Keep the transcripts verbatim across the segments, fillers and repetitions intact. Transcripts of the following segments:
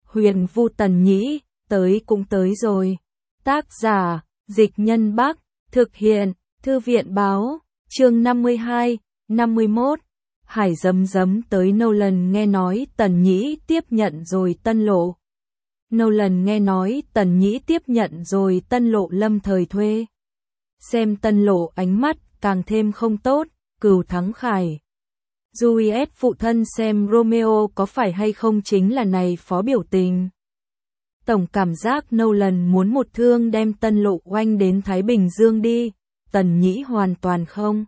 Huyền Vu Tần Nhĩ, tới cũng tới rồi. Tác giả, Dịch Nhân Bắc, thực hiện, Thư viện Báo, chương năm mươi hai, năm mươi mốt. Hải Dấm Dấm tới Nolan nghe nói Tần Nhĩ tiếp nhận rồi Tân Lộ. Nolan nghe nói Tần Nhĩ tiếp nhận rồi Tân Lộ lâm thời thuê. Xem Tân Lộ ánh mắt càng thêm không tốt, Cửu Thắng Khải. Juliet phụ thân xem Romeo có phải hay không chính là này phó biểu tình. Tổng cảm giác Nolan muốn một thương đem Tân Lộ oanh đến Thái Bình Dương đi, Tần Nhĩ hoàn toàn không.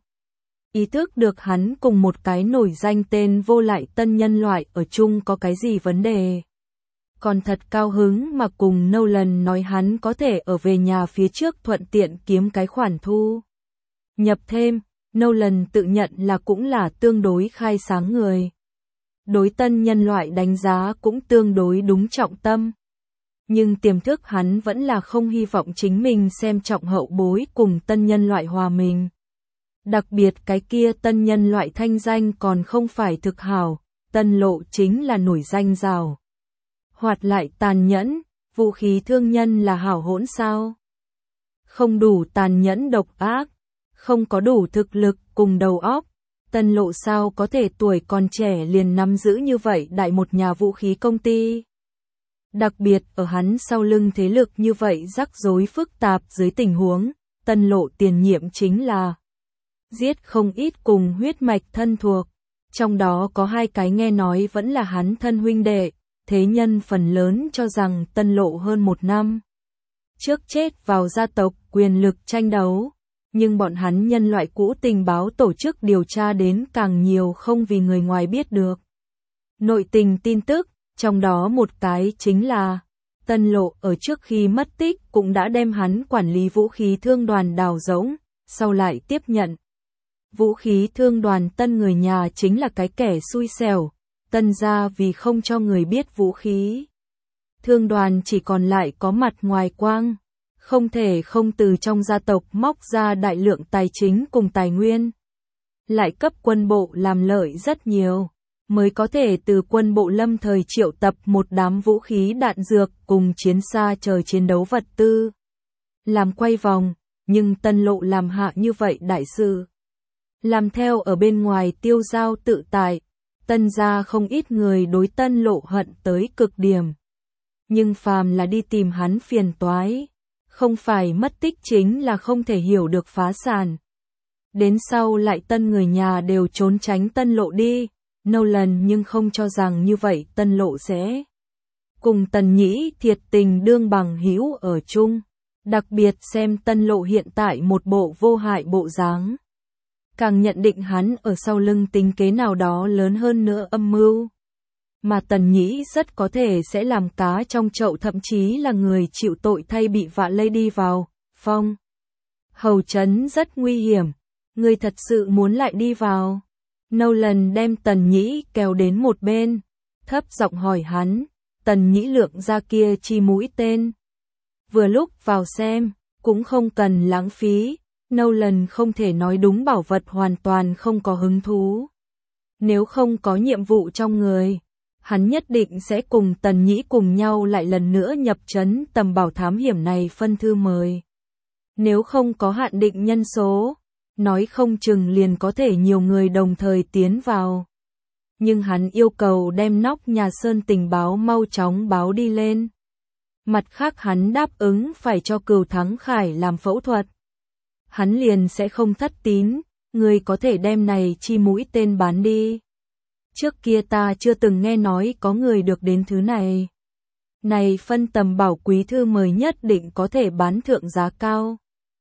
Ý thức được hắn cùng một cái nổi danh tên vô lại tân nhân loại ở chung có cái gì vấn đề. Còn thật cao hứng mà cùng Nolan nói hắn có thể ở về nhà phía trước thuận tiện kiếm cái khoản thu nhập thêm. Nolan tự nhận là cũng là tương đối khai sáng người. Đối tân nhân loại đánh giá cũng tương đối đúng trọng tâm. Nhưng tiềm thức hắn vẫn là không hy vọng chính mình xem trọng hậu bối cùng tân nhân loại hòa mình. Đặc biệt cái kia tân nhân loại thanh danh còn không phải thực hảo, Tân Lộ chính là nổi danh rào. Hoạt lại tàn nhẫn, vũ khí thương nhân là hảo hỗn sao? Không đủ tàn nhẫn độc ác, không có đủ thực lực cùng đầu óc, Tân Lộ sao có thể tuổi còn trẻ liền nắm giữ như vậy đại một nhà vũ khí công ty. Đặc biệt ở hắn sau lưng thế lực như vậy rắc rối phức tạp dưới tình huống, Tân Lộ tiền nhiệm chính là giết không ít cùng huyết mạch thân thuộc, trong đó có hai cái nghe nói vẫn là hắn thân huynh đệ, thế nhân phần lớn cho rằng Tân Lộ hơn một năm trước chết vào gia tộc quyền lực tranh đấu, nhưng bọn hắn nhân loại cũ tình báo tổ chức điều tra đến càng nhiều không vì người ngoài biết được. Nội tình tin tức, trong đó một cái chính là Tân Lộ ở trước khi mất tích cũng đã đem hắn quản lý vũ khí thương đoàn đào rỗng, sau lại tiếp nhận. Vũ khí thương đoàn Tân người nhà chính là cái kẻ xui xẻo, Tân gia vì không cho người biết vũ khí thương đoàn chỉ còn lại có mặt ngoài quang, không thể không từ trong gia tộc móc ra đại lượng tài chính cùng tài nguyên. Lại cấp quân bộ làm lợi rất nhiều, mới có thể từ quân bộ lâm thời triệu tập một đám vũ khí đạn dược cùng chiến xa chờ chiến đấu vật tư. Làm quay vòng, nhưng Tân Lộ làm hạ như vậy đại sự. Làm theo ở bên ngoài tiêu giao tự tại, Tân gia không ít người đối Tân Lộ hận tới cực điểm. Nhưng phàm là đi tìm hắn phiền toái, không phải mất tích chính là không thể hiểu được phá sản. Đến sau lại Tân người nhà đều trốn tránh Tân Lộ đi, Nolan nhưng không cho rằng như vậy Tân Lộ sẽ cùng Tần Nhĩ thiệt tình đương bằng hữu ở chung. Đặc biệt xem Tân Lộ hiện tại một bộ vô hại bộ dáng, càng nhận định hắn ở sau lưng tính kế nào đó lớn hơn nữa âm mưu. Mà Tần Nhĩ rất có thể sẽ làm cá trong chậu, thậm chí là người chịu tội thay bị vạ lây đi vào. Phong hầu trấn rất nguy hiểm, người thật sự muốn lại đi vào? Nolan đem Tần Nhĩ kéo đến một bên, thấp giọng hỏi hắn, Tần Nhĩ lượng ra kia chi mũi tên. Vừa lúc vào xem, cũng không cần lãng phí, Nolan không thể nói đúng bảo vật hoàn toàn không có hứng thú. Nếu không có nhiệm vụ trong người, hắn nhất định sẽ cùng Tần Nhĩ cùng nhau lại lần nữa nhập trấn tầm bảo thám hiểm này phân thư mời. Nếu không có hạn định nhân số, nói không chừng liền có thể nhiều người đồng thời tiến vào. Nhưng hắn yêu cầu đem nóc nhà Sơn tình báo mau chóng báo đi lên. Mặt khác hắn đáp ứng phải cho Cửu Thắng Khải làm phẫu thuật. Hắn liền sẽ không thất tín, người có thể đem này chi mũi tên bán đi. Trước kia ta chưa từng nghe nói có người được đến thứ này. Này phân tầm bảo quý thư mời nhất định có thể bán thượng giá cao.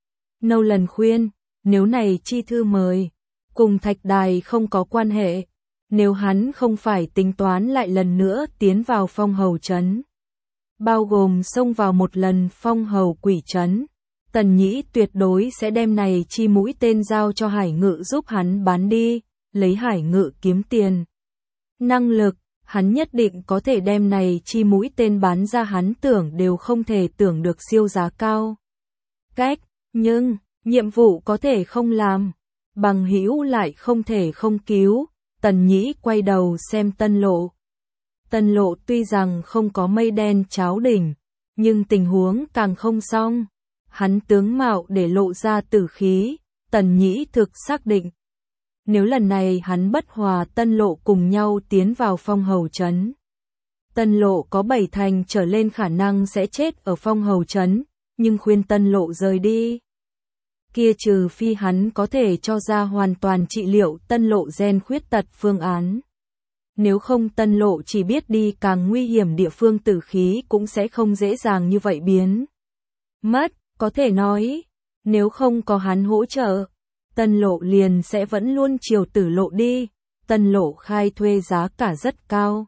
Nolan khuyên, nếu này chi thư mời, cùng thạch đài không có quan hệ, nếu hắn không phải tính toán lại lần nữa tiến vào phong hầu trấn, bao gồm xông vào một lần phong hầu quỷ trấn, Tần Nhĩ tuyệt đối sẽ đem này chi mũi tên giao cho Hải Ngự giúp hắn bán đi, lấy Hải Ngự kiếm tiền. Năng lực, hắn nhất định có thể đem này chi mũi tên bán ra hắn tưởng đều không thể tưởng được siêu giá cao. Cách, nhưng, nhiệm vụ có thể không làm, bằng hữu lại không thể không cứu, Tần Nhĩ quay đầu xem Tân Lộ. Tân Lộ tuy rằng không có mây đen cháo đỉnh, nhưng tình huống càng không xong. Hắn tướng mạo để lộ ra tử khí, Tần Nhĩ thực xác định. Nếu lần này hắn bất hòa Tân Lộ cùng nhau tiến vào Phong Hầu Trấn, Tân Lộ có bảy thành trở lên khả năng sẽ chết ở Phong Hầu Trấn, nhưng khuyên Tân Lộ rời đi. Kia trừ phi hắn có thể cho ra hoàn toàn trị liệu Tân Lộ gen khuyết tật phương án. Nếu không Tân Lộ chỉ biết đi càng nguy hiểm địa phương tử khí cũng sẽ không dễ dàng như vậy biến mất, có thể nói, nếu không có hắn hỗ trợ, Tân Lộ liền sẽ vẫn luôn chiều Tử Lộ đi, Tân Lộ khai thuê giá cả rất cao.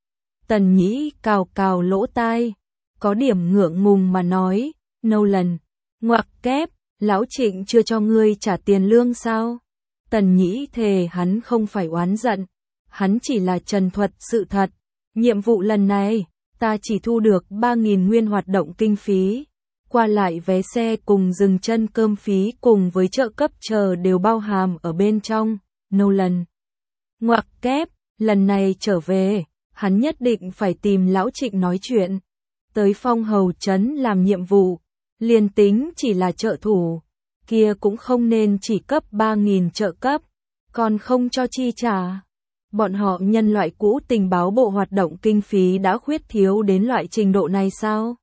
Tần Nhĩ cào cào lỗ tai, có điểm ngượng ngùng mà nói, Nolan, ngoặc kép, lão Trịnh chưa cho ngươi trả tiền lương sao? Tần Nhĩ thề hắn không phải oán giận, hắn chỉ là trần thuật sự thật. Nhiệm vụ lần này, ta chỉ thu được ba nghìn nguyên hoạt động kinh phí, qua lại vé xe cùng dừng chân cơm phí cùng với trợ cấp chờ đều bao hàm ở bên trong. Nolan, ngoặc kép, lần này trở về, hắn nhất định phải tìm lão Trịnh nói chuyện. Tới Phong Hầu Trấn làm nhiệm vụ, liền tính chỉ là trợ thủ, kia cũng không nên chỉ cấp ba nghìn trợ cấp, còn không cho chi trả. Bọn họ nhân loại cũ tình báo bộ hoạt động kinh phí đã khuyết thiếu đến loại trình độ này sao?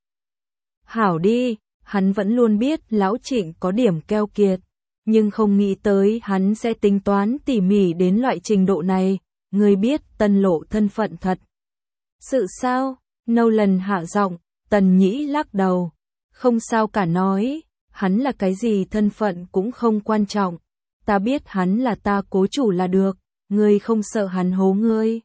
Hảo đi, hắn vẫn luôn biết lão Trịnh có điểm keo kiệt, nhưng không nghĩ tới hắn sẽ tính toán tỉ mỉ đến loại trình độ này. Người biết Tân Lộ thân phận thật sự sao? Nolan hạ giọng, Tần Nhĩ lắc đầu. Không sao cả nói, hắn là cái gì thân phận cũng không quan trọng. Ta biết hắn là ta cố chủ là được, ngươi không sợ hắn hố ngươi.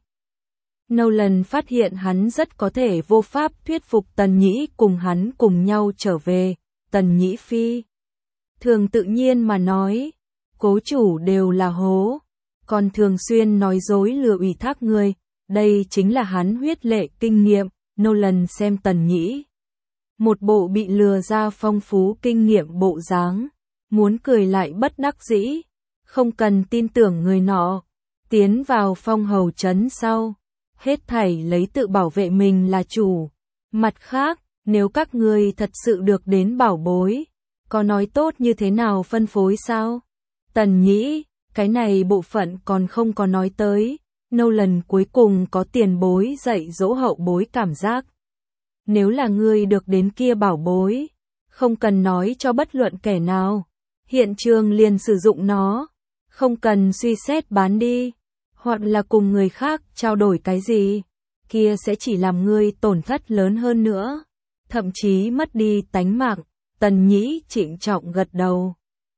Nolan phát hiện hắn rất có thể vô pháp thuyết phục Tần Nhĩ cùng hắn cùng nhau trở về. Tần Nhĩ phi thường tự nhiên mà nói, cố chủ đều là hố, còn thường xuyên nói dối lừa ủy thác ngươi, đây chính là hắn huyết lệ kinh nghiệm. Nolan xem Tần Nhĩ, một bộ bị lừa ra phong phú kinh nghiệm bộ dáng, muốn cười lại bất đắc dĩ, không cần tin tưởng người nọ. Tiến vào Phong Hầu Trấn sau, hết thảy lấy tự bảo vệ mình là chủ. Mặt khác, nếu các ngươi thật sự được đến bảo bối, có nói tốt như thế nào phân phối sao? Tần Nhĩ, cái này bộ phận còn không có nói tới. Nolan cuối cùng có tiền bối dạy dỗ hậu bối cảm giác. Nếu là ngươi được đến kia bảo bối, không cần nói cho bất luận kẻ nào, hiện trường liền sử dụng nó, không cần suy xét bán đi, hoặc là cùng người khác trao đổi cái gì, kia sẽ chỉ làm ngươi tổn thất lớn hơn nữa, thậm chí mất đi tánh mạng. Tần Nhĩ trịnh trọng gật đầu.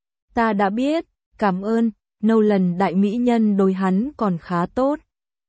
Ta đã biết, cảm ơn. Nolan đại mỹ nhân đối hắn còn khá tốt.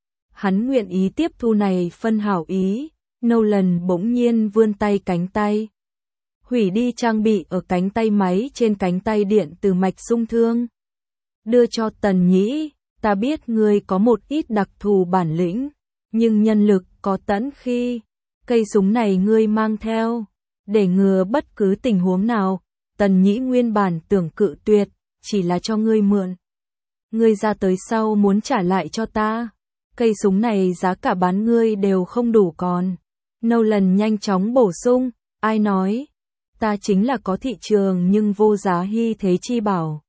Hắn nguyện ý tiếp thu này phân hảo ý. Nolan bỗng nhiên vươn tay cánh tay, hủy đi trang bị ở cánh tay máy trên cánh tay điện từ mạch sung thương, đưa cho Tần Nhĩ. Ta biết ngươi có một ít đặc thù bản lĩnh, nhưng nhân lực có tận khi, cây súng này ngươi mang theo, để ngừa bất cứ tình huống nào. Tần Nhĩ nguyên bản tưởng cự tuyệt, chỉ là cho ngươi mượn. Ngươi ra tới sau muốn trả lại cho ta. Cây súng này giá cả bán ngươi đều không đủ còn. Nolan nhanh chóng bổ sung, ai nói? Ta chính là có thị trường nhưng vô giá hy thế chi bảo.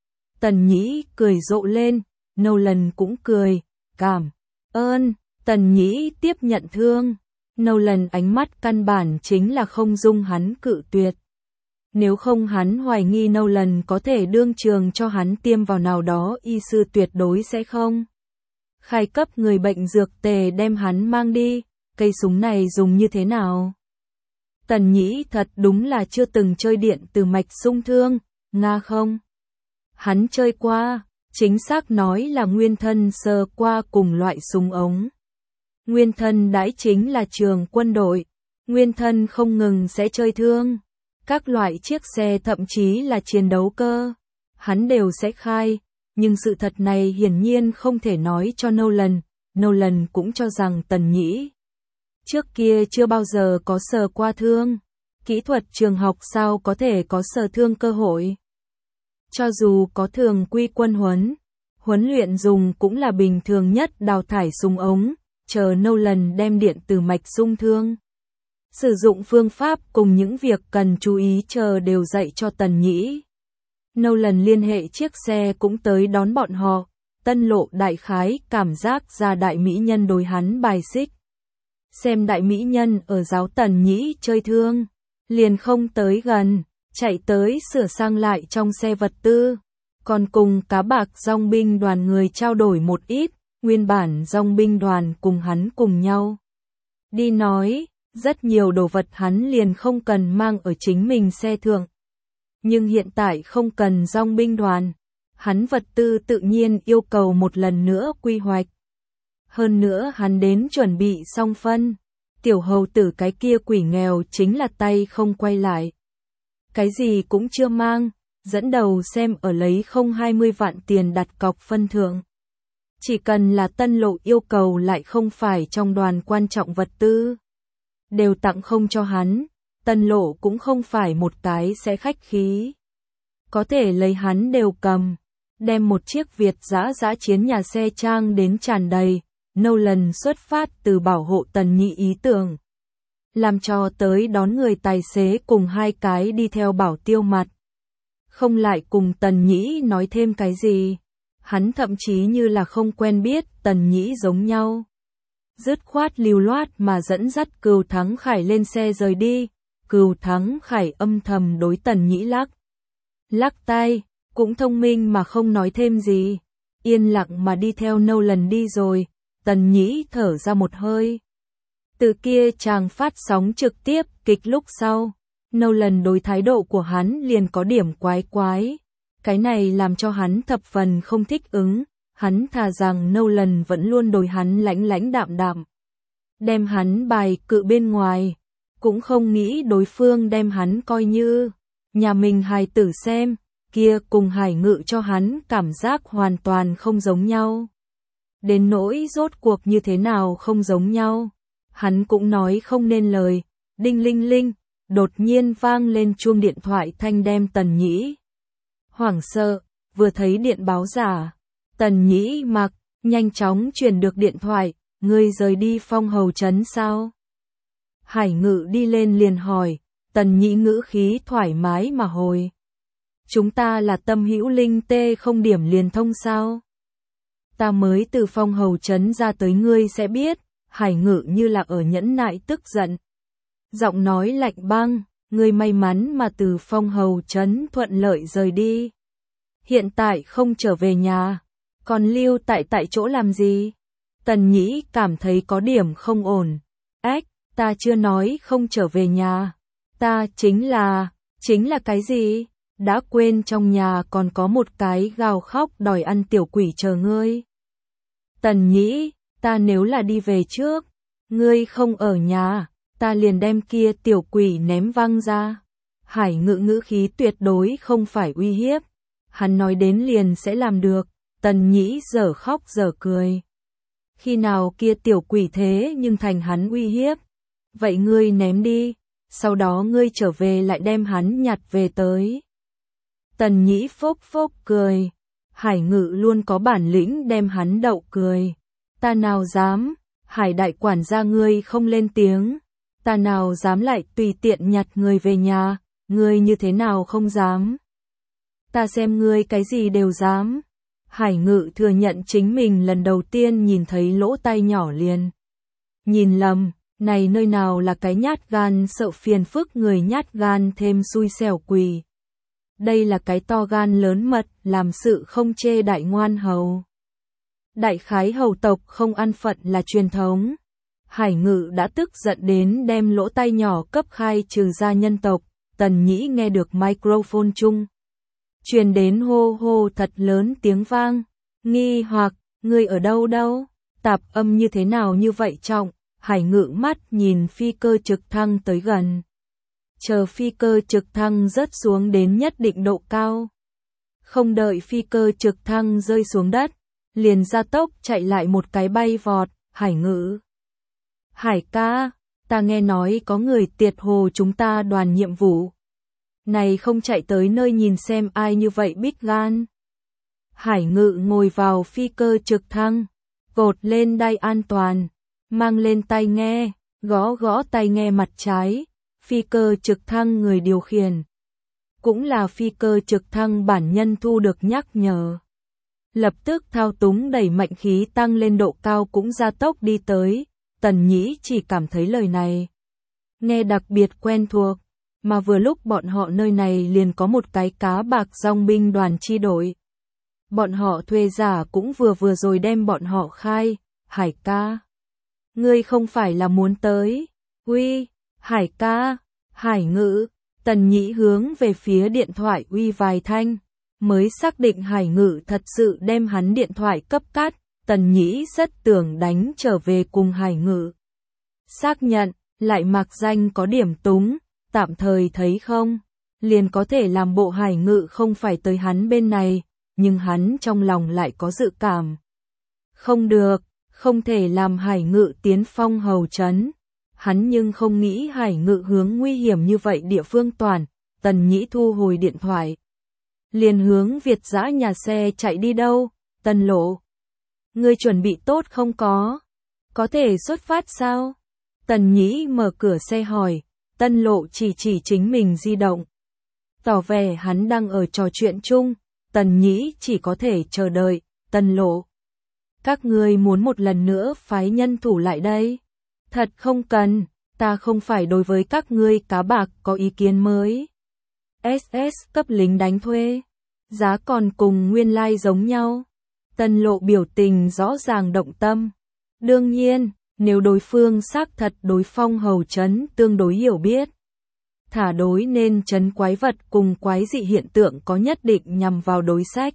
Tần Nhĩ cười rộ lên, Nolan cũng cười, cảm ơn. Tần Nhĩ tiếp nhận thương. Nolan ánh mắt căn bản chính là không dung hắn cự tuyệt. Nếu không hắn hoài nghi Nolan có thể đương trường cho hắn tiêm vào nào đó y sư tuyệt đối sẽ không khai cấp người bệnh dược tề đem hắn mang đi. Cây súng này dùng như thế nào? Tần Nhĩ thật đúng là chưa từng chơi điện từ mạch sung thương, nga không? Hắn chơi qua, chính xác nói là nguyên thân sơ qua cùng loại súng ống. Nguyên thân đãi chính là trường quân đội, nguyên thân không ngừng sẽ chơi thương. Các loại chiếc xe thậm chí là chiến đấu cơ, hắn đều sẽ khai, nhưng sự thật này hiển nhiên không thể nói cho Nolan. Nolan cũng cho rằng Tần Nhĩ trước kia chưa bao giờ có sờ qua thương, kỹ thuật trường học sao có thể có sờ thương cơ hội. Cho dù có thường quy quân huấn, huấn luyện dùng cũng là bình thường nhất đào thải súng ống, chờ Nolan đem điện từ mạch dung thương. Sử dụng phương pháp cùng những việc cần chú ý chờ đều dạy cho Tần Nhĩ. Nolan liên hệ chiếc xe cũng tới đón bọn họ. Tân Lộ đại khái cảm giác ra đại mỹ nhân đối hắn bài xích. Xem đại mỹ nhân ở giáo Tần Nhĩ chơi thương, liền không tới gần, chạy tới sửa sang lại trong xe vật tư. Còn cùng cá bạc dòng binh đoàn người trao đổi một ít, nguyên bản dòng binh đoàn cùng hắn cùng nhau. Đi nói, rất nhiều đồ vật hắn liền không cần mang ở chính mình xe thượng. Nhưng hiện tại không cần dòng binh đoàn, hắn vật tư tự nhiên yêu cầu một lần nữa quy hoạch. Hơn nữa hắn đến chuẩn bị xong phân, tiểu hầu tử cái kia quỷ nghèo chính là tay không quay lại. Cái gì cũng chưa mang, dẫn đầu xem ở lấy không hai mươi vạn tiền đặt cọc phân thượng. Chỉ cần là Tân Lộ yêu cầu lại không phải trong đoàn quan trọng vật tư, đều tặng không cho hắn, Tân Lộ cũng không phải một cái sẽ khách khí. Có thể lấy hắn đều cầm, đem một chiếc Việt dã dã chiến nhà xe trang đến tràn đầy, Nolan xuất phát từ bảo hộ Tần Nhĩ ý tưởng. Làm cho tới đón người tài xế cùng hai cái đi theo bảo tiêu mặt. Không lại cùng Tần Nhĩ nói thêm cái gì. Hắn thậm chí như là không quen biết Tần Nhĩ giống nhau. Dứt khoát lưu loát mà dẫn dắt Cừu Thắng Khải lên xe rời đi. Cừu Thắng Khải âm thầm đối Tần Nhĩ lắc. Lắc tay, cũng thông minh mà không nói thêm gì. Yên lặng mà đi theo Nolan đi rồi. Tần Nhĩ thở ra một hơi. Từ kia chàng phát sóng trực tiếp kịch lúc sau, Nolan đối thái độ của hắn liền có điểm quái quái. Cái này làm cho hắn thập phần không thích ứng, hắn thà rằng Nolan vẫn luôn đối hắn lãnh lãnh đạm đạm. Đem hắn bài cự bên ngoài, cũng không nghĩ đối phương đem hắn coi như nhà mình hài tử xem, kia cùng Hải Ngự cho hắn cảm giác hoàn toàn không giống nhau. Đến nỗi rốt cuộc như thế nào không giống nhau. Hắn cũng nói không nên lời, đinh linh linh, đột nhiên vang lên chuông điện thoại thanh đem Tần Nhĩ. Hoảng sợ, vừa thấy điện báo giả, Tần Nhĩ mặc, nhanh chóng truyền được điện thoại, ngươi rời đi Phong Hầu trấn sao? Hải Ngự đi lên liền hỏi, Tần Nhĩ ngữ khí thoải mái mà hồi. Chúng ta là tâm hữu linh tê không điểm liền thông sao? Ta mới từ Phong Hầu trấn ra tới ngươi sẽ biết. Hải Ngự như là ở nhẫn nại tức giận. Giọng nói lạnh băng, ngươi may mắn mà từ Phong Hầu trấn thuận lợi rời đi. Hiện tại không trở về nhà, còn lưu tại tại chỗ làm gì? Tần Nhĩ cảm thấy có điểm không ổn. Ếch, ta chưa nói không trở về nhà. Ta chính là, chính là cái gì? Đã quên trong nhà còn có một cái gào khóc đòi ăn tiểu quỷ chờ ngươi. Tần Nhĩ, ta nếu là đi về trước, ngươi không ở nhà, ta liền đem kia tiểu quỷ ném văng ra. Hải Ngự ngữ khí tuyệt đối không phải uy hiếp. Hắn nói đến liền sẽ làm được. Tần Nhĩ dở khóc dở cười. Khi nào kia tiểu quỷ thế nhưng thành hắn uy hiếp. Vậy ngươi ném đi, sau đó ngươi trở về lại đem hắn nhặt về tới. Tần Nhĩ phốc phốc cười. Hải Ngự luôn có bản lĩnh đem hắn đậu cười. Ta nào dám, Hải đại quản gia ngươi không lên tiếng. Ta nào dám lại tùy tiện nhặt người về nhà, ngươi như thế nào không dám. Ta xem ngươi cái gì đều dám. Hải Ngự thừa nhận chính mình lần đầu tiên nhìn thấy lỗ tai nhỏ liền. Nhìn lầm, này nơi nào là cái nhát gan sợ phiền phức người nhát gan thêm xui xẻo quỷ. Đây là cái to gan lớn mật, làm sự không chê đại ngoan hầu. Đại khái hầu tộc không ăn phận là truyền thống. Hải Ngự đã tức giận đến đem lỗ tai nhỏ cấp khai trừ ra nhân tộc. Tần Nhĩ nghe được microphone chung truyền đến hô hô thật lớn tiếng vang. Nghi hoặc, ngươi ở đâu đâu? Tạp âm như thế nào như vậy trọng? Hải Ngự mắt nhìn phi cơ trực thăng tới gần. Chờ phi cơ trực thăng rớt xuống đến nhất định độ cao. Không đợi phi cơ trực thăng rơi xuống đất, liền ra tốc chạy lại một cái bay vọt. Hải Ngự, Hải ca, ta nghe nói có người tiệt hồ chúng ta đoàn nhiệm vụ. Này không chạy tới nơi nhìn xem ai như vậy bít gan. Hải Ngự ngồi vào phi cơ trực thăng, cột lên đai an toàn. mang lên tai nghe, gõ gõ tai nghe mặt trái, phi cơ trực thăng người điều khiển. Cũng là phi cơ trực thăng bản nhân thu được nhắc nhở. Lập tức thao túng đẩy mạnh khí tăng lên độ cao cũng gia tốc đi tới, Tần Nhĩ chỉ cảm thấy lời này nghe đặc biệt quen thuộc, mà vừa lúc bọn họ nơi này liền có một cái cá bạc dòng binh đoàn chi đội. Bọn họ thuê giả cũng vừa vừa rồi đem bọn họ khai, Hải ca. Ngươi không phải là muốn tới, uy, Hải ca, Hải Ngự, Tần Nhĩ hướng về phía điện thoại uy vài thanh, mới xác định Hải Ngự thật sự đem hắn điện thoại cấp cắt, Tần Nhĩ rất tưởng đánh trở về cùng Hải Ngự. Xác nhận, lại mặc danh có điểm túng, tạm thời thấy không, liền có thể làm bộ Hải Ngự không phải tới hắn bên này, nhưng hắn trong lòng lại có dự cảm. Không được, không thể làm Hải Ngự tiến phong hầu trấn. Hắn nhưng không nghĩ Hải Ngự hướng nguy hiểm như vậy địa phương toàn, Tần Nhĩ thu hồi điện thoại. Liền hướng Việt Dã nhà xe chạy đi đâu, Tân Lộ. Ngươi chuẩn bị tốt không có? Có thể xuất phát sao? Tần Nhĩ mở cửa xe hỏi, Tân Lộ chỉ chỉ chính mình di động. Tỏ vẻ hắn đang ở trò chuyện chung, Tần Nhĩ chỉ có thể chờ đợi, Tân Lộ. Các ngươi muốn một lần nữa phái nhân thủ lại đây? Thật không cần, ta không phải đối với các ngươi cá bạc có ý kiến mới. ét ét cấp lính đánh thuê, giá còn cùng nguyên lai like giống nhau. Tân Lộ biểu tình rõ ràng động tâm. Đương nhiên, nếu đối phương xác thật đối phong hầu trấn tương đối hiểu biết, thả đối nên trấn quái vật cùng quái dị hiện tượng có nhất định nhằm vào đối sách.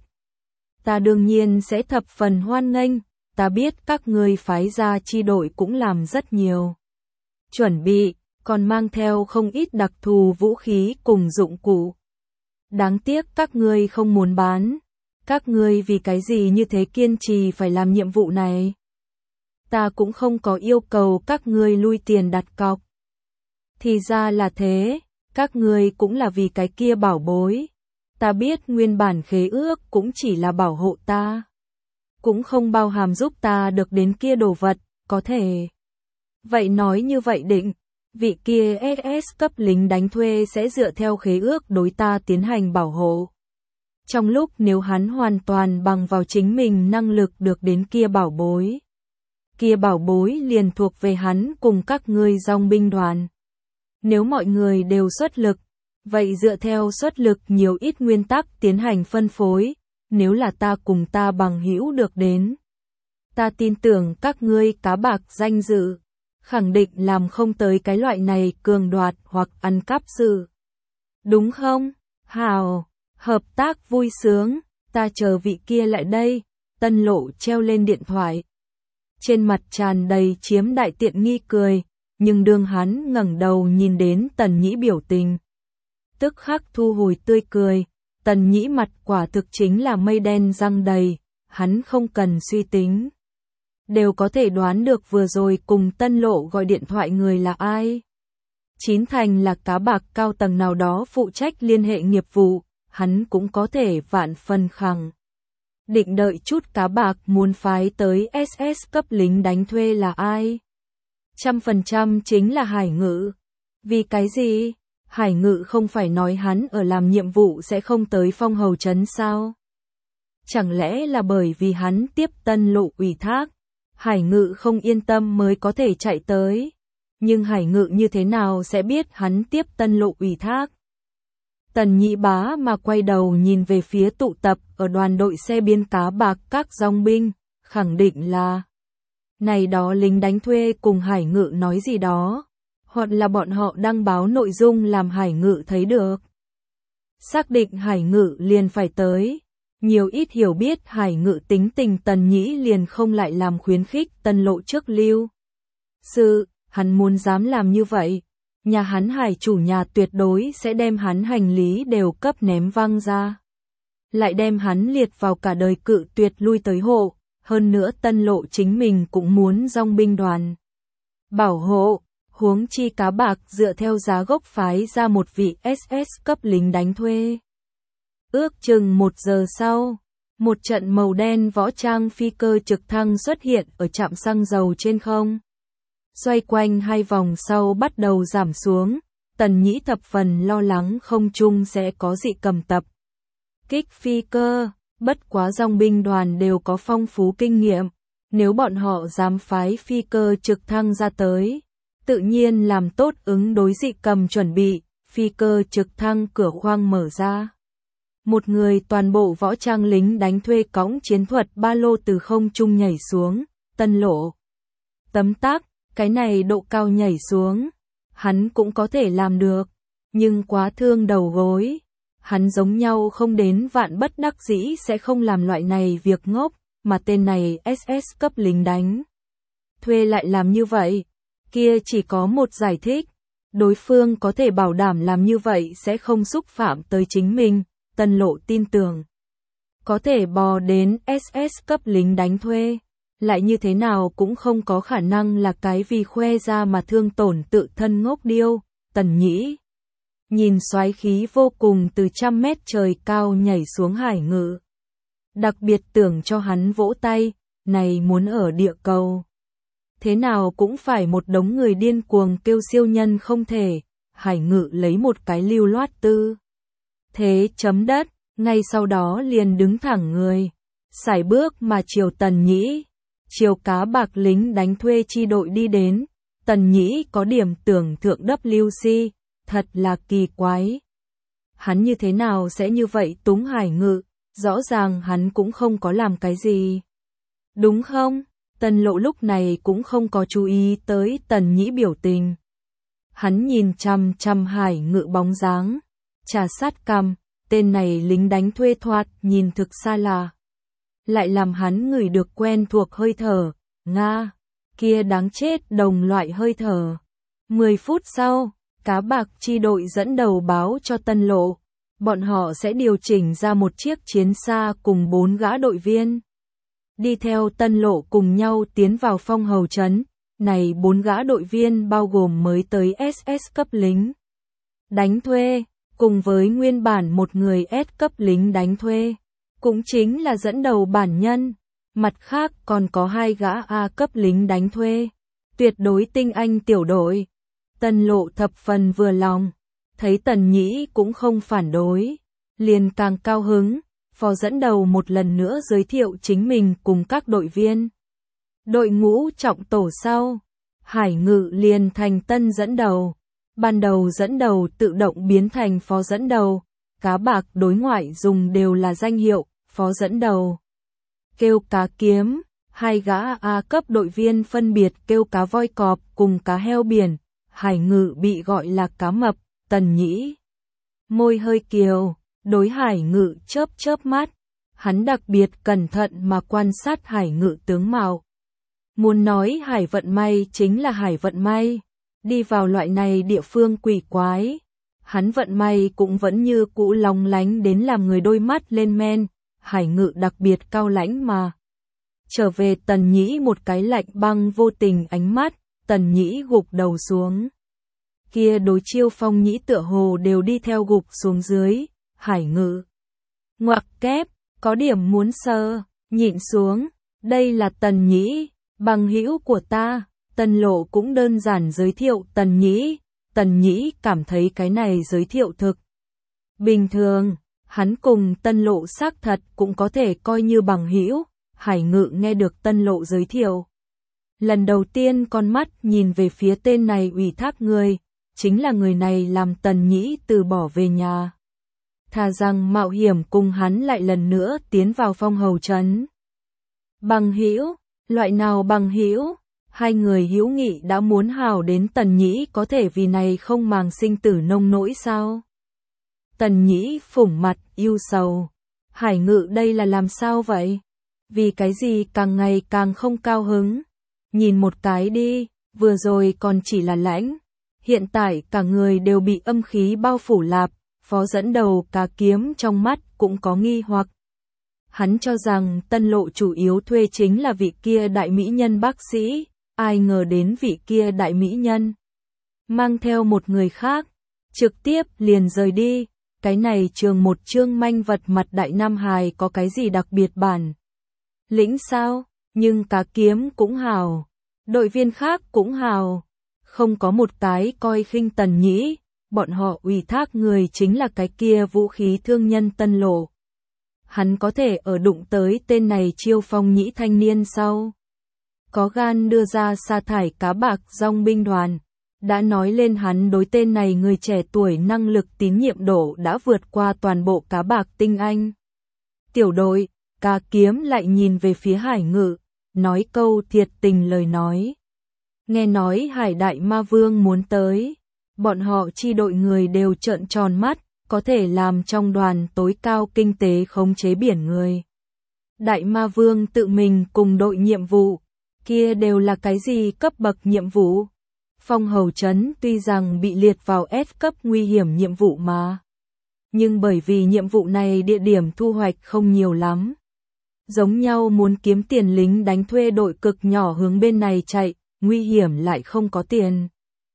Ta đương nhiên sẽ thập phần hoan nghênh, ta biết các ngươi phái ra chi đội cũng làm rất nhiều chuẩn bị, còn mang theo không ít đặc thù vũ khí cùng dụng cụ. Đáng tiếc các ngươi không muốn bán, các ngươi vì cái gì như thế kiên trì phải làm nhiệm vụ này? Ta cũng không có yêu cầu các ngươi lui tiền đặt cọc. Thì ra là thế, các ngươi cũng là vì cái kia bảo bối. Ta biết nguyên bản khế ước cũng chỉ là bảo hộ ta, cũng không bao hàm giúp ta được đến kia đồ vật, có thể. Vậy nói như vậy định, vị kia ét ét cấp lính đánh thuê sẽ dựa theo khế ước đối ta tiến hành bảo hộ. Trong lúc nếu hắn hoàn toàn bằng vào chính mình năng lực được đến kia bảo bối, kia bảo bối liền thuộc về hắn cùng các ngươi dòng binh đoàn. Nếu mọi người đều xuất lực, vậy dựa theo xuất lực nhiều ít nguyên tắc tiến hành phân phối, nếu là ta cùng ta bằng hữu được đến. Ta tin tưởng các ngươi cá bạc danh dự, khẳng định làm không tới cái loại này cường đoạt hoặc ăn cắp sự. Đúng không? Hào, hợp tác vui sướng, ta chờ vị kia lại đây, Tân Lộ treo lên điện thoại. Trên mặt tràn đầy chiếm đại tiện nghi cười, nhưng đương hắn ngẩng đầu nhìn đến Tần Nhĩ biểu tình, tức khắc thu hồi tươi cười. Tần Nhĩ mặt quả thực chính là mây đen răng đầy, hắn không cần suy tính, đều có thể đoán được vừa rồi cùng Tân Lộ gọi điện thoại người là ai. Chín thành là cá bạc cao tầng nào đó phụ trách liên hệ nghiệp vụ, hắn cũng có thể vạn phần khẳng định đợi chút cá bạc muốn phái tới ét ét cấp lính đánh thuê là ai. Trăm phần trăm chính là Hải Ngự. Vì cái gì? Hải Ngự không phải nói hắn ở làm nhiệm vụ sẽ không tới phong hầu trấn sao? Chẳng lẽ là bởi vì hắn tiếp Tân Lộ ủy thác, Hải Ngự không yên tâm mới có thể chạy tới? Nhưng Hải Ngự như thế nào sẽ biết hắn tiếp Tân Lộ ủy thác? Tần Nhĩ bá mà quay đầu nhìn về phía tụ tập ở đoàn đội xe biên cá bạc các dòng binh, khẳng định là này đó lính đánh thuê cùng Hải Ngự nói gì đó, hoặc là bọn họ đăng báo nội dung làm Hải Ngự thấy được. Xác định Hải Ngự liền phải tới, nhiều ít hiểu biết Hải Ngự tính tình Tần Nhĩ liền không lại làm khuyến khích Tân Lộ trước lưu. Sự, hắn muốn dám làm như vậy, nhà hắn Hải chủ nhà tuyệt đối sẽ đem hắn hành lý đều cấp ném văng ra. Lại đem hắn liệt vào cả đời cự tuyệt lui tới hộ, hơn nữa Tân Lộ chính mình cũng muốn dòng binh đoàn bảo hộ, huống chi cá bạc dựa theo giá gốc phái ra một vị ét ét cấp lính đánh thuê. Ước chừng một giờ sau, một trận màu đen võ trang phi cơ trực thăng xuất hiện ở trạm xăng dầu trên không. xoay quanh hai vòng sau bắt đầu giảm xuống, Tần Nhĩ thập phần lo lắng không trung sẽ có dị cầm tập kích phi cơ, bất quá dòng binh đoàn đều có phong phú kinh nghiệm, nếu bọn họ dám phái phi cơ trực thăng ra tới, tự nhiên làm tốt ứng đối dị cầm chuẩn bị, phi cơ trực thăng cửa khoang mở ra. Một người toàn bộ võ trang lính đánh thuê cõng chiến thuật ba lô từ không trung nhảy xuống, Tân Lộ tấm tắc, cái này độ cao nhảy xuống, hắn cũng có thể làm được, nhưng quá thương đầu gối. Hắn giống nhau không đến vạn bất đắc dĩ sẽ không làm loại này việc ngốc, mà tên này ét ét cấp lính đánh thuê lại làm như vậy. Kia chỉ có một giải thích, đối phương có thể bảo đảm làm như vậy sẽ không xúc phạm tới chính mình, Tân Lộ tin tưởng. Có thể bò đến ét ét cấp lính đánh thuê, lại như thế nào cũng không có khả năng là cái vì khoe ra mà thương tổn tự thân ngốc điêu, Tần Nhĩ. Nhìn soái khí vô cùng từ trăm mét trời cao nhảy xuống Hải Ngự. Đặc biệt tưởng cho hắn vỗ tay, này muốn ở địa cầu. Thế nào cũng phải một đống người điên cuồng kêu siêu nhân không thể, Hải Ngự lấy một cái lưu loát tư. Thế chấm đất, ngay sau đó liền đứng thẳng người, sải bước mà chiều Tần Nhĩ, chiều cá bạc lính đánh thuê chi đội đi đến, Tần Nhĩ có điểm tưởng thượng W C. Thật là kỳ quái. Hắn như thế nào sẽ như vậy túng Hải Ngự, rõ ràng hắn cũng không có làm cái gì. Đúng không? Tân Lộ lúc này cũng không có chú ý tới Tần Nhĩ biểu tình. Hắn nhìn chằm chằm Hải Ngự bóng dáng, trà sát cằm, tên này lính đánh thuê thoạt nhìn thực xa lạ. Lại làm hắn ngửi được quen thuộc hơi thở, Nga, kia đáng chết đồng loại hơi thở. Mười phút sau, cá bạc chi đội dẫn đầu báo cho Tân Lộ, bọn họ sẽ điều chỉnh ra một chiếc chiến xa cùng bốn gã đội viên. Đi theo Tân Lộ cùng nhau tiến vào phong hầu trấn, này bốn gã đội viên bao gồm mới tới ét ét cấp lính đánh thuê, cùng với nguyên bản một người S cấp lính đánh thuê, cũng chính là dẫn đầu bản nhân, mặt khác còn có hai gã A cấp lính đánh thuê, tuyệt đối tinh anh tiểu đội. Tân Lộ thập phần vừa lòng, thấy Tần Nhĩ cũng không phản đối, liền càng cao hứng, phó dẫn đầu một lần nữa giới thiệu chính mình cùng các đội viên. Đội ngũ trọng tổ sau, Hải Ngự liền thành tân dẫn đầu, ban đầu dẫn đầu tự động biến thành phó dẫn đầu, cá bạc đối ngoại dùng đều là danh hiệu, phó dẫn đầu. Kêu cá kiếm, hai gã A cấp đội viên phân biệt kêu cá voi cọp cùng cá heo biển. Hải Ngự bị gọi là cá mập, Tần Nhĩ môi hơi kiều, đối Hải Ngự chớp chớp mắt, hắn đặc biệt cẩn thận mà quan sát Hải Ngự tướng mạo. Muốn nói Hải vận may chính là Hải vận may, đi vào loại này địa phương quỷ quái, hắn vận may cũng vẫn như cũ long lánh đến làm người đôi mắt lên men, Hải Ngự đặc biệt cao lãnh mà. Trở về Tần Nhĩ một cái lạnh băng vô tình ánh mắt. Tần Nhĩ gục đầu xuống. Kia đối chiêu Phong Nhĩ tựa hồ đều đi theo gục xuống dưới, Hải Ngự ngoặc kép, có điểm muốn sờ, nhịn xuống, đây là Tần Nhĩ, bằng hữu của ta. Tân Lộ cũng đơn giản giới thiệu Tần Nhĩ, Tần Nhĩ cảm thấy cái này giới thiệu thực bình thường, hắn cùng Tân Lộ xác thật cũng có thể coi như bằng hữu. Hải Ngự nghe được Tân Lộ giới thiệu, lần đầu tiên con mắt nhìn về phía tên này ủy thác người, chính là người này làm Tần Nhĩ từ bỏ về nhà. Thà rằng mạo hiểm cùng hắn lại lần nữa tiến vào phong hầu trấn. Bằng hữu, loại nào bằng hữu? Hai người hữu nghị đã muốn hào đến Tần Nhĩ có thể vì này không màng sinh tử nông nỗi sao? Tần Nhĩ phủng mặt yêu sầu. Hải Ngự đây là làm sao vậy? Vì cái gì càng ngày càng không cao hứng? Nhìn một cái đi, vừa rồi còn chỉ là lãnh, hiện tại cả người đều bị âm khí bao phủ lạp, phó dẫn đầu cá kiếm trong mắt cũng có nghi hoặc. Hắn cho rằng Tân Lộ chủ yếu thuê chính là vị kia đại mỹ nhân bác sĩ, ai ngờ đến vị kia đại mỹ nhân mang theo một người khác, trực tiếp liền rời đi, cái này trường một chương manh vật mặt đại nam hài có cái gì đặc biệt bản lĩnh sao, nhưng cá kiếm cũng hào. Đội viên khác cũng hào, không có một cái coi khinh Tần Nhĩ, bọn họ ủy thác người chính là cái kia vũ khí thương nhân Tân Lộ. Hắn có thể ở đụng tới tên này Chiêu Phong Nhĩ thanh niên sau. Có gan đưa ra sa thải cá bạc dòng binh đoàn, đã nói lên hắn đối tên này người trẻ tuổi năng lực tín nhiệm độ đã vượt qua toàn bộ cá bạc tinh anh. Tiểu đội, Cá Kiếm lại nhìn về phía Hải Ngự, nói câu thiệt tình lời nói. Nghe nói Hải Đại Ma Vương muốn tới, bọn họ chi đội người đều trợn tròn mắt, có thể làm trong đoàn tối cao kinh tế khống chế biển người. Đại Ma Vương tự mình cùng đội nhiệm vụ, kia đều là cái gì cấp bậc nhiệm vụ? Phong Hầu Trấn tuy rằng bị liệt vào S cấp nguy hiểm nhiệm vụ mà, nhưng bởi vì nhiệm vụ này địa điểm thu hoạch không nhiều lắm. Giống nhau muốn kiếm tiền lính đánh thuê đội cực nhỏ hướng bên này chạy, nguy hiểm lại không có tiền.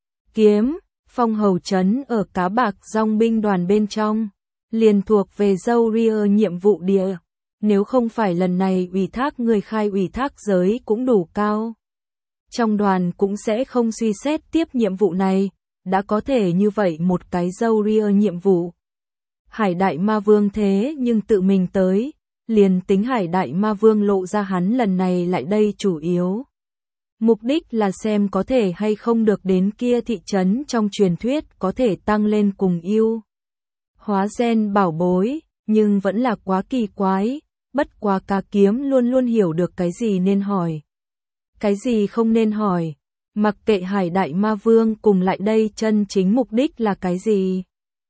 Kiếm, Phong Hầu Trấn ở cá bạc dòng binh đoàn bên trong, liền thuộc về dâu ria nhiệm vụ địa. Nếu không phải lần này ủy thác người khai ủy thác giới cũng đủ cao, trong đoàn cũng sẽ không suy xét tiếp nhiệm vụ này, đã có thể như vậy một cái dâu ria nhiệm vụ. Hải Đại Ma Vương thế nhưng tự mình tới, liền tính Hải Đại Ma Vương lộ ra hắn lần này lại đây chủ yếu. Mục đích là xem có thể hay không được đến kia thị trấn trong truyền thuyết có thể tăng lên cùng yêu. Hóa gen bảo bối, nhưng vẫn là quá kỳ quái, bất quá Cá Kiếm luôn luôn hiểu được cái gì nên hỏi. Cái gì không nên hỏi, mặc kệ Hải Đại Ma Vương cùng lại đây chân chính mục đích là cái gì.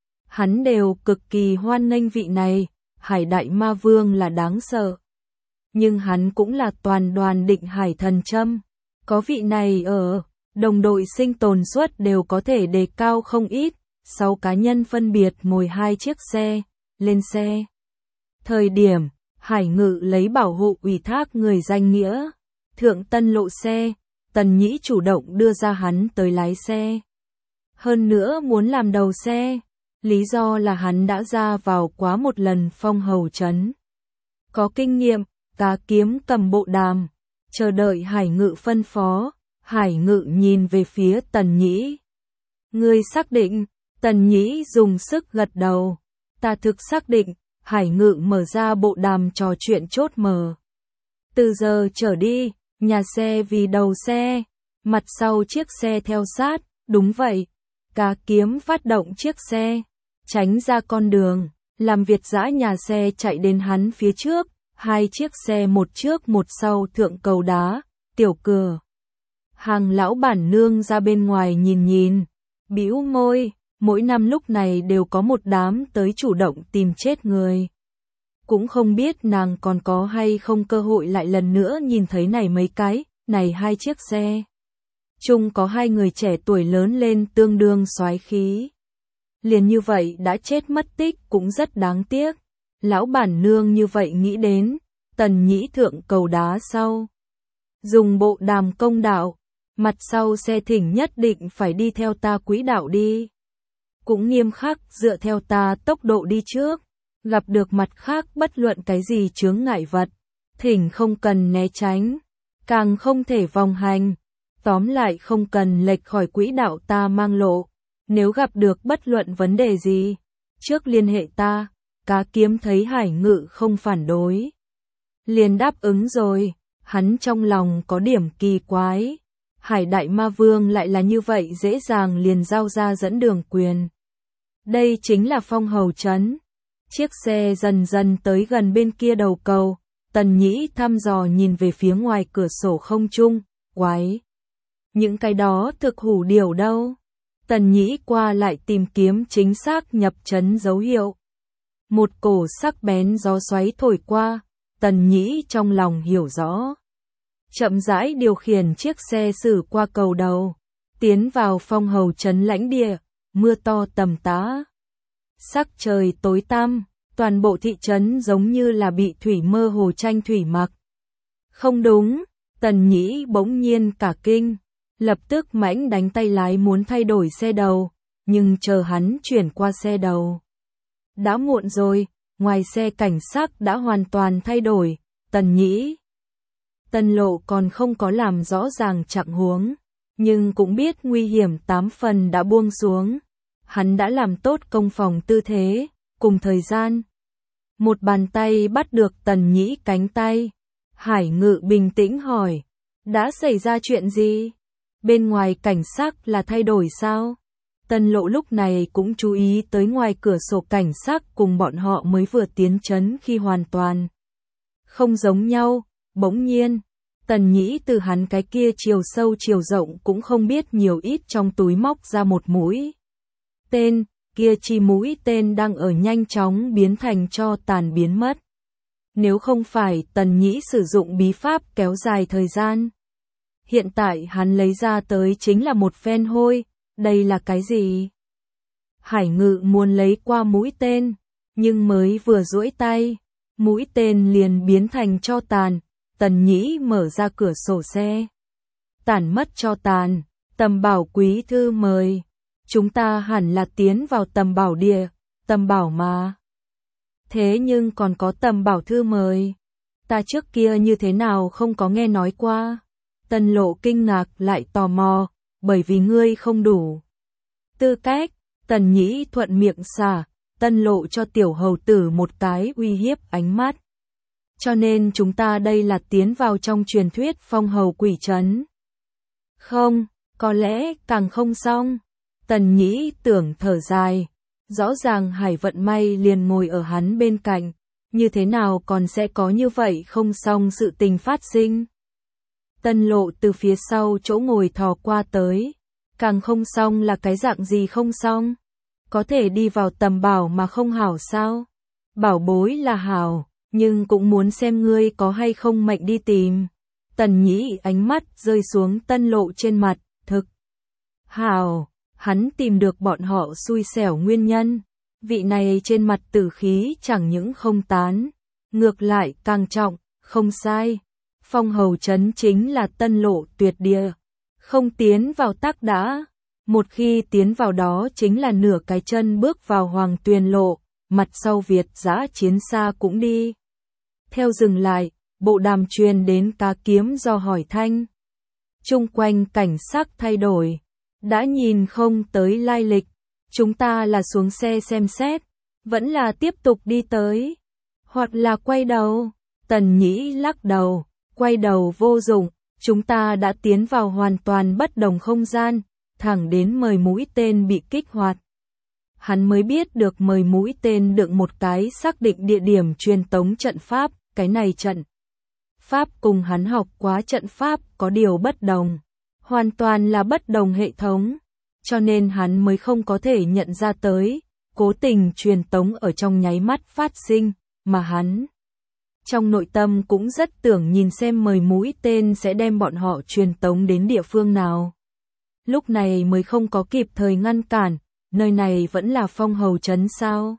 Hắn đều cực kỳ hoan nghênh vị này, Hải Đại Ma Vương là đáng sợ. Nhưng hắn cũng là toàn đoàn định hải thần châm. Có vị này ở, đồng đội sinh tồn suất đều có thể đề cao không ít, sáu cá nhân phân biệt ngồi hai chiếc xe, lên xe. Thời điểm, Hải Ngự lấy bảo hộ ủy thác người danh nghĩa, thượng Tân Lộ xe, Tần Nhĩ chủ động đưa ra hắn tới lái xe. Hơn nữa muốn làm đầu xe, lý do là hắn đã ra vào quá một lần Phong Hầu Trấn. Có kinh nghiệm, Cá Kiếm cầm bộ đàm, chờ đợi Hải Ngự phân phó. Hải Ngự nhìn về phía Tần Nhĩ. Ngươi xác định? Tần Nhĩ dùng sức gật đầu. Ta thực xác định. Hải Ngự mở ra bộ đàm trò chuyện chốt mở. Từ giờ trở đi, nhà xe vì đầu xe, mặt sau chiếc xe theo sát, đúng vậy. Cá Kiếm phát động chiếc xe, tránh ra con đường, làm Việt dã nhà xe chạy đến hắn phía trước, hai chiếc xe một trước một sau thượng cầu đá, tiểu cửa. Hàng lão bản nương ra bên ngoài nhìn nhìn, bĩu môi, mỗi năm lúc này đều có một đám tới chủ động tìm chết người. Cũng không biết nàng còn có hay không cơ hội lại lần nữa nhìn thấy này mấy cái, này hai chiếc xe. Chung có hai người trẻ tuổi lớn lên tương đương soái khí. Liền như vậy đã chết mất tích cũng rất đáng tiếc. Lão bản nương như vậy nghĩ đến, Tần Nhĩ thượng cầu đá sau. Dùng bộ đàm công đạo, mặt sau xe thỉnh nhất định phải đi theo ta quỹ đạo đi. Cũng nghiêm khắc dựa theo ta tốc độ đi trước, gặp được mặt khác bất luận cái gì chướng ngại vật, thỉnh không cần né tránh, càng không thể vòng hành, tóm lại không cần lệch khỏi quỹ đạo ta mang lộ, nếu gặp được bất luận vấn đề gì, trước liên hệ ta. Cá Kiếm thấy Hải Ngự không phản đối, liền đáp ứng rồi, hắn trong lòng có điểm kỳ quái. Hải Đại Ma Vương lại là như vậy dễ dàng liền giao ra dẫn đường quyền. Đây chính là Phong Hầu Trấn. Chiếc xe dần dần tới gần bên kia đầu cầu, Tần Nhĩ thăm dò nhìn về phía ngoài cửa sổ không trung, quái. Những cái đó thực hủ điều đâu? Tần Nhĩ qua lại tìm kiếm chính xác nhập trấn dấu hiệu. Một cổ sắc bén gió xoáy thổi qua, Tần Nhĩ trong lòng hiểu rõ. Chậm rãi điều khiển chiếc xe xử qua cầu đầu, tiến vào Phong Hầu Trấn lãnh địa, mưa to tầm tã. Sắc trời tối tăm, toàn bộ thị trấn giống như là bị thủy mơ hồ tranh thủy mặc. Không đúng, Tần Nhĩ bỗng nhiên cả kinh, lập tức mãnh đánh tay lái muốn thay đổi xe đầu, nhưng chờ hắn chuyển qua xe đầu. Đã muộn rồi, ngoài xe cảnh sắc đã hoàn toàn thay đổi, Tần Nhĩ Tân Lộ còn không có làm rõ ràng trạng huống, nhưng cũng biết nguy hiểm tám phần đã buông xuống. Hắn đã làm tốt công phòng tư thế, cùng thời gian. Một bàn tay bắt được Tần Nhĩ cánh tay. Hải Ngự bình tĩnh hỏi, đã xảy ra chuyện gì? Bên ngoài cảnh sắc là thay đổi sao? Tân Lộ lúc này cũng chú ý tới ngoài cửa sổ cảnh sắc cùng bọn họ mới vừa tiến trấn khi hoàn toàn không giống nhau. Bỗng nhiên, Tần Nhĩ từ hắn cái kia chiều sâu chiều rộng cũng không biết nhiều ít trong túi móc ra một mũi tên, kia chi mũi tên đang ở nhanh chóng biến thành tro tàn biến mất. Nếu không phải Tần Nhĩ sử dụng bí pháp kéo dài thời gian, hiện tại hắn lấy ra tới chính là một phen hôi. Đây là cái gì? Hải Ngự muốn lấy qua mũi tên, nhưng mới vừa duỗi tay, mũi tên liền biến thành tro tàn. Tần Nhĩ mở ra cửa sổ xe. Tản mất tro tàn, Tầm Bảo quý thư mời. Chúng ta hẳn là tiến vào Tầm Bảo địa, Tầm Bảo mà. Thế nhưng còn có Tầm Bảo thư mời. Ta trước kia như thế nào không có nghe nói qua. Tân Lộ kinh ngạc lại tò mò, bởi vì ngươi không đủ tư cách. Tần Nhĩ thuận miệng xả, Tân Lộ cho tiểu hầu tử một cái uy hiếp ánh mắt. Cho nên chúng ta đây là tiến vào trong truyền thuyết phong hầu quỷ trấn. Không, có lẽ càng không xong. Tần Nhĩ tưởng thở dài, rõ ràng Hải Vận May liền ngồi ở hắn bên cạnh, như thế nào còn sẽ có như vậy không xong sự tình phát sinh. Tân Lộ từ phía sau chỗ ngồi thò qua tới, càng không xong là cái dạng gì không xong? Có thể đi vào Tầm Bảo mà không hảo sao? Bảo bối là hảo, nhưng cũng muốn xem ngươi có hay không mệnh đi tìm. Tần Nhĩ ánh mắt rơi xuống Tân Lộ trên mặt, thực hảo, hắn tìm được bọn họ xui xẻo nguyên nhân. Vị này trên mặt tử khí chẳng những không tán, ngược lại càng trọng, không sai. Phong hầu trấn chính là Tân Lộ tuyệt địa, không tiến vào tắc đã. Một khi tiến vào đó chính là nửa cái chân bước vào Hoàng Tuyền lộ, mặt sau Việt giã chiến xa cũng đi. Theo dừng lại, bộ đàm truyền đến cá kiếm do hỏi thanh. Chung quanh cảnh sắc thay đổi, đã nhìn không tới lai lịch, chúng ta là xuống xe xem xét, vẫn là tiếp tục đi tới, hoặc là quay đầu. Tần Nhĩ lắc đầu, quay đầu vô dụng, chúng ta đã tiến vào hoàn toàn bất đồng không gian, thẳng đến mười mũi tên bị kích hoạt. Hắn mới biết được mười mũi tên đựng một cái xác định địa điểm truyền tống trận pháp, cái này trận pháp cùng hắn học quá trận pháp có điều bất đồng, hoàn toàn là bất đồng hệ thống, cho nên hắn mới không có thể nhận ra tới, cố tình truyền tống ở trong nháy mắt phát sinh, mà hắn trong nội tâm cũng rất tưởng nhìn xem mười mũi tên sẽ đem bọn họ truyền tống đến địa phương nào. Lúc này mới không có kịp thời ngăn cản, nơi này vẫn là phong hầu trấn sao?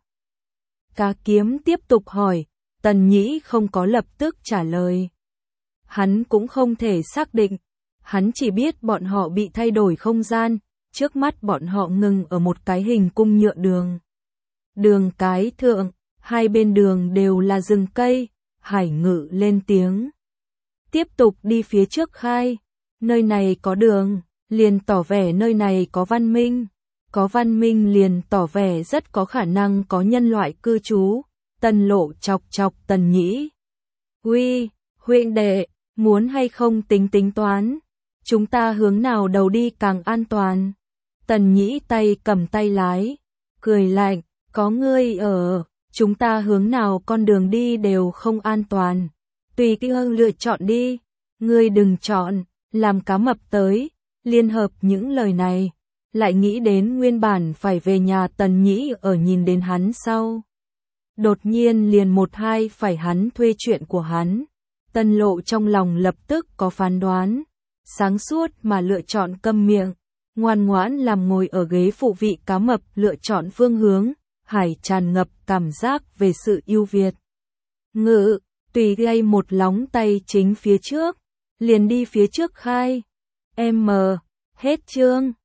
Cá kiếm tiếp tục hỏi, Tần Nhĩ không có lập tức trả lời. Hắn cũng không thể xác định, hắn chỉ biết bọn họ bị thay đổi không gian, trước mắt bọn họ ngừng ở một cái hình cung nhựa đường. Đường cái thượng, hai bên đường đều là rừng cây. Hải Ngự lên tiếng. Tiếp tục đi phía trước khai, nơi này có đường, liền tỏ vẻ nơi này có văn minh. Có văn minh liền tỏ vẻ rất có khả năng có nhân loại cư trú. Tân Lộ chọc chọc Tần Nhĩ. Uy, huynh đệ, muốn hay không tính tính toán? Chúng ta hướng nào đầu đi càng an toàn? Tần Nhĩ tay cầm tay lái, cười lạnh, có ngươi ở. Chúng ta hướng nào con đường đi đều không an toàn. Tùy cái hương lựa chọn đi. Ngươi đừng chọn, làm cá mập tới. Liên hợp những lời này. Lại nghĩ đến nguyên bản phải về nhà Tần Nhĩ ở nhìn đến hắn sau. Đột nhiên liền một hai phải hắn thuê chuyện của hắn. Tân Lộ trong lòng lập tức có phán đoán. Sáng suốt mà lựa chọn câm miệng. Ngoan ngoãn làm ngồi ở ghế phụ vị cá mập lựa chọn phương hướng. Hải tràn ngập cảm giác về sự ưu việt. Ngự, tùy gây một lóng tay chính phía trước, liền đi phía trước khai. M, hết chương.